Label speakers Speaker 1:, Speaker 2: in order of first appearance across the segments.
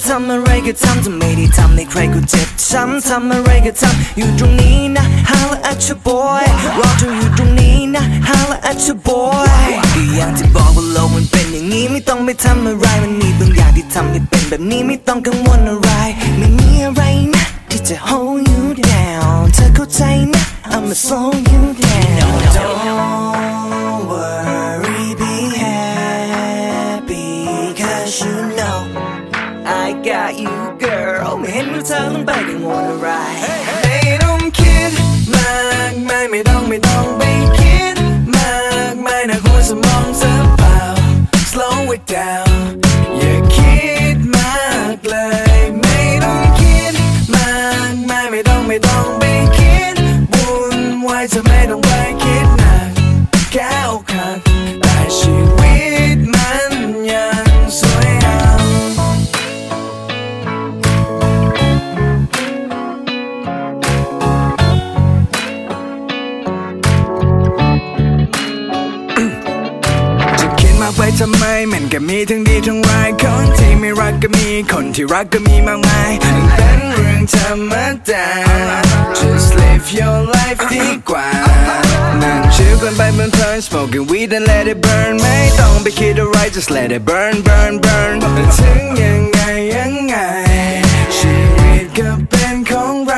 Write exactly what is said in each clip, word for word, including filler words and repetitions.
Speaker 1: ทำอะไรก็ทำจะไม่ได้ทำให้ใครก็เจ็บช้ำทำอะไรก็ทำอยู่ตรงนี้นะ Holla at your boy รอเธออยู่ตรงนี้นะ Holla at your boy ก็อย่างที่บอกว่าโลกมันเป็นอย่างนี้ไม่ต้องไปทำอะไรมันมีบางอย่างที่ทำให้เป็นแบบนี้ไม่ต้องกังวลอะไรไม่มีอะไรนะที่จะ hold you down เธอเข้าใจนะ I'ma slow you down Don't worry be happy cause you know I got you girl ไม่เห็นว่าเธอต้องไปกังวลอะไรไม่ต้องคิดมากมายไม่ต้องไม่ต้องไปคิดมากมายนะหัวสมองเธอเปล่า slow it down อย่าคิดมากเลยไม่ต้องคิดมากมายไม่ต้องไม่ต้องไปคิดวุ่นวายเธอไม่ต้องไปคิดหนักแค่อกหักแต่ชีวิตมันยังสวยงามไปทำไมมันก็มีทั้งดีทั้งร้ายคนที่ไม่รักก็มีคนที่รักก็มีมากมายเป็นเรื่องธรรมดา Just live your life ดีกว่านั่งชิลกันไปเพลิน Smoking weed and let it burn ไม่ต้องไปคิดอะไร Just let it burn burn burn ถึงยังไงยังไงชีวิตก็เป็นของเรา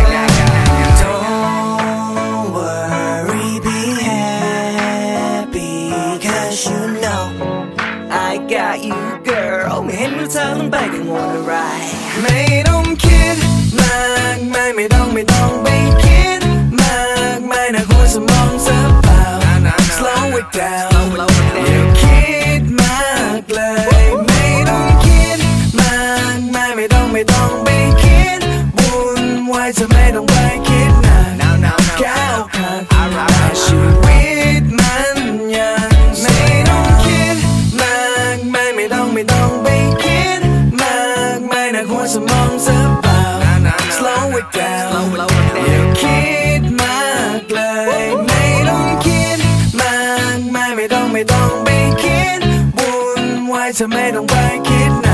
Speaker 1: Don't worry be happy cause you know I got you girl ไม่เห็นว่าเธอต้องไปกังวลอะไรไม่ต้องคิดมากมายไม่ต้องไม่ต้องไปคิดมากมายนะหัวสมองเธอเปล่า slow it down อย่าคิดมากเลยไม่ต้องคิดมากมายไม่ต้องไม่ต้องไปคิดวุ่นวายเธอไม่ต้องไปคิดนานแค่อกหักแต่ชีวิตมันยังไม่ต้องคิดมากมายไม่ต้องไม่ต้องไปคิดมากมายนะหัวสมองเธอเปล่า slow it down อย่าคิดมากเลยไม่ต้องคิดมากมายไม่ต้องไม่ต้องไปคิดวุ่นวายเธอไม่ต้องไปคิด